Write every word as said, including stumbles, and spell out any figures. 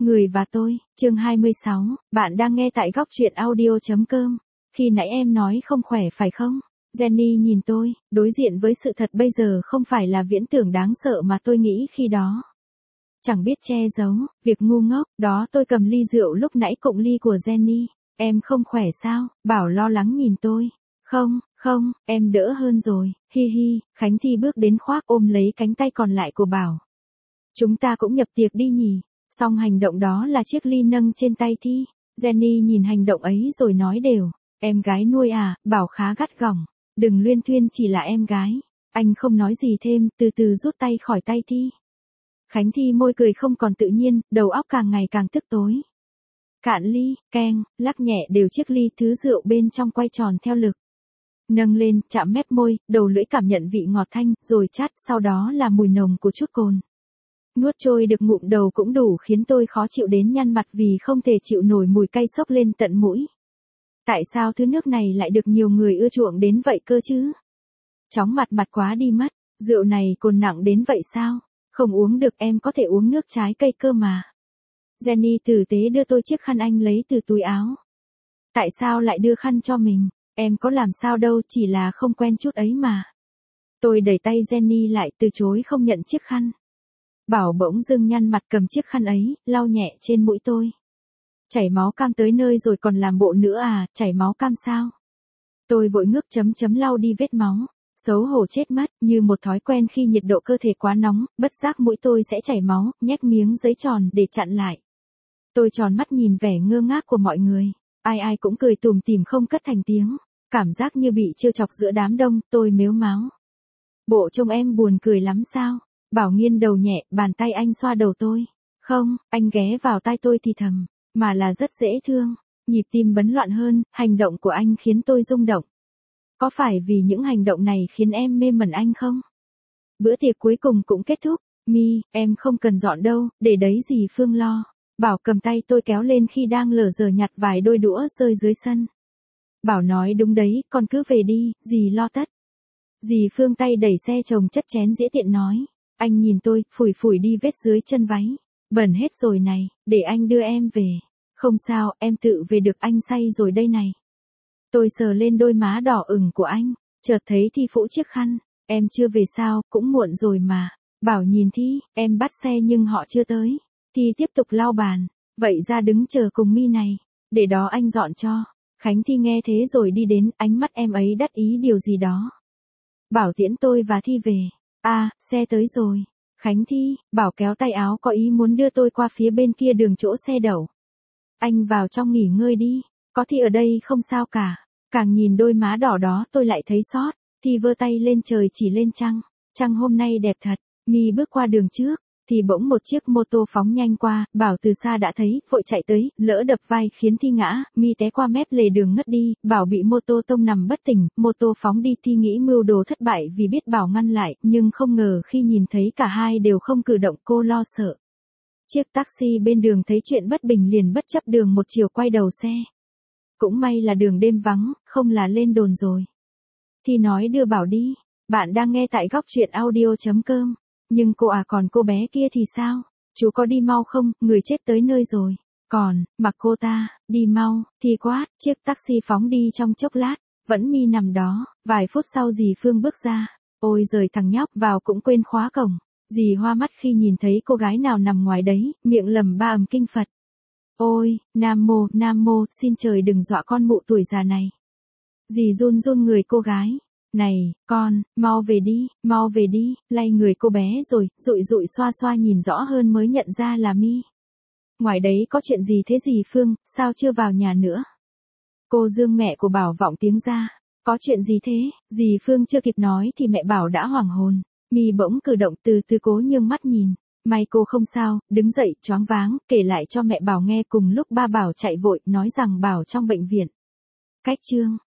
Người và tôi, chương hai mươi sáu, bạn đang nghe tại góc truyện audio.com. Khi nãy em nói không khỏe phải không? Jenny nhìn tôi, đối diện với sự thật bây giờ không phải là viễn tưởng đáng sợ mà tôi nghĩ khi đó. Chẳng biết che giấu, việc ngu ngốc, đó tôi cầm ly rượu lúc nãy cụng ly của Jenny. Em không khỏe sao? Bảo lo lắng nhìn tôi. Không, không, em đỡ hơn rồi, hi hi. Khánh Thi bước đến khoác ôm lấy cánh tay còn lại của Bảo. Chúng ta cũng nhập tiệc đi nhỉ? Xong hành động đó là chiếc ly nâng trên tay Thi. Jenny nhìn hành động ấy rồi nói đều. Em gái nuôi à? Bảo khá gắt gỏng. Đừng luyên thuyên, chỉ là em gái. Anh không nói gì thêm, từ từ rút tay khỏi tay Thi. Khánh Thi môi cười không còn tự nhiên, đầu óc càng ngày càng tức tối. Cạn ly, keng, lắc nhẹ đều chiếc ly, thứ rượu bên trong quay tròn theo lực. Nâng lên, chạm mép môi, đầu lưỡi cảm nhận vị ngọt thanh, rồi chát, sau đó là mùi nồng của chút cồn. Nuốt trôi được ngụm đầu cũng đủ khiến tôi khó chịu đến nhăn mặt vì không thể chịu nổi mùi cay xốc lên tận mũi. Tại sao thứ nước này lại được nhiều người ưa chuộng đến vậy cơ chứ? Chóng mặt mặt quá đi mất, rượu này cồn nặng đến vậy sao? Không uống được, em có thể uống nước trái cây cơ mà. Jenny tử tế đưa tôi chiếc khăn anh lấy từ túi áo. Tại sao lại đưa khăn cho mình? Em có làm sao đâu, chỉ là không quen chút ấy mà. Tôi đẩy tay Jenny lại, từ chối không nhận chiếc khăn. Bảo bỗng dưng nhăn mặt cầm chiếc khăn ấy, lau nhẹ trên mũi tôi. Chảy máu cam tới nơi rồi còn làm bộ nữa à? Chảy máu cam sao? Tôi vội ngước chấm chấm lau đi vết máu. Xấu hổ chết mất, như một thói quen khi nhiệt độ cơ thể quá nóng, bất giác mũi tôi sẽ chảy máu, nhét miếng giấy tròn để chặn lại. Tôi tròn mắt nhìn vẻ ngơ ngác của mọi người. Ai ai cũng cười tủm tỉm không cất thành tiếng. Cảm giác như bị trêu chọc giữa đám đông, tôi mếu máo. Bộ trông em buồn cười lắm sao? Bảo nghiêng đầu nhẹ, bàn tay anh xoa đầu tôi. Không, anh ghé vào tai tôi thì thầm, mà là rất dễ thương. Nhịp tim bấn loạn hơn, hành động của anh khiến tôi rung động. Có phải vì những hành động này khiến em mê mẩn anh không? Bữa tiệc cuối cùng cũng kết thúc. Mi, em không cần dọn đâu, để đấy dì Phương lo. Bảo cầm tay tôi kéo lên khi đang lờ dờ nhặt vài đôi đũa rơi dưới sân. Bảo nói đúng đấy, con cứ về đi, dì lo tất. Dì Phương tay đẩy xe chồng chất chén dĩa tiện nói. Anh nhìn tôi, phủi phủi đi vết dưới chân váy. Bẩn hết rồi này, để anh đưa em về. Không sao, em tự về được, anh say rồi đây này. Tôi sờ lên đôi má đỏ ửng của anh, chợt thấy Thi phũ chiếc khăn. Em chưa về sao, cũng muộn rồi mà. Bảo nhìn Thi, em bắt xe nhưng họ chưa tới. Thi tiếp tục lau bàn. Vậy ra đứng chờ cùng Mi này. Để đó anh dọn cho. Khánh Thi nghe thế rồi đi đến, ánh mắt em ấy đắc ý điều gì đó. Bảo tiễn tôi và Thi về. À, xe tới rồi. Khánh Thi, Bảo kéo tay áo có ý muốn đưa tôi qua phía bên kia đường chỗ xe đậu. Anh vào trong nghỉ ngơi đi. Có Thi ở đây không sao cả. Càng nhìn đôi má đỏ đó tôi lại thấy xót. Thi vơ tay lên trời chỉ lên trăng. Trăng hôm nay đẹp thật. Mi bước qua đường trước. Thì bỗng một chiếc mô tô phóng nhanh qua. Bảo từ xa đã thấy, vội chạy tới, lỡ đập vai khiến Thi ngã. Mi té qua mép lề đường ngất đi. Bảo bị mô tô tông nằm bất tỉnh. Mô tô phóng đi. Thi nghĩ mưu đồ thất bại vì biết Bảo ngăn lại. Nhưng không ngờ khi nhìn thấy cả hai đều không cử động, cô lo sợ. Chiếc taxi bên đường thấy chuyện bất bình liền bất chấp đường một chiều quay đầu xe. Cũng may là đường đêm vắng, không là lên đồn rồi. Thi nói đưa Bảo đi. Bạn đang nghe tại góc truyện audio.com. Nhưng cô à, còn cô bé kia thì sao? Chú có đi mau không? Người chết tới nơi rồi. Còn, mặc cô ta, đi mau. Thi quát, chiếc taxi phóng đi trong chốc lát. Vẫn Mi nằm đó. Vài phút sau dì Phương bước ra. Ôi giời, thằng nhóc vào cũng quên khóa cổng. Dì hoa mắt khi nhìn thấy cô gái nào nằm ngoài đấy, miệng lầm ba ầm kinh Phật. Ôi, Nam Mô, Nam Mô, xin trời đừng dọa con mụ tuổi già này. Dì run run người cô gái. Này, con, mau về đi, mau về đi, lay người cô bé rồi, dụi dụi xoa xoa nhìn rõ hơn mới nhận ra là Mi. Ngoài đấy có chuyện gì thế dì Phương, sao chưa vào nhà nữa? Cô Dương mẹ của Bảo vọng tiếng ra. Có chuyện gì thế? Dì Phương chưa kịp nói thì mẹ Bảo đã hoảng hồn. Mi bỗng cử động, từ từ cố nhương mắt nhìn. May cô không sao, đứng dậy, choáng váng, kể lại cho mẹ Bảo nghe cùng lúc ba Bảo chạy vội, nói rằng Bảo trong bệnh viện. Cách chương.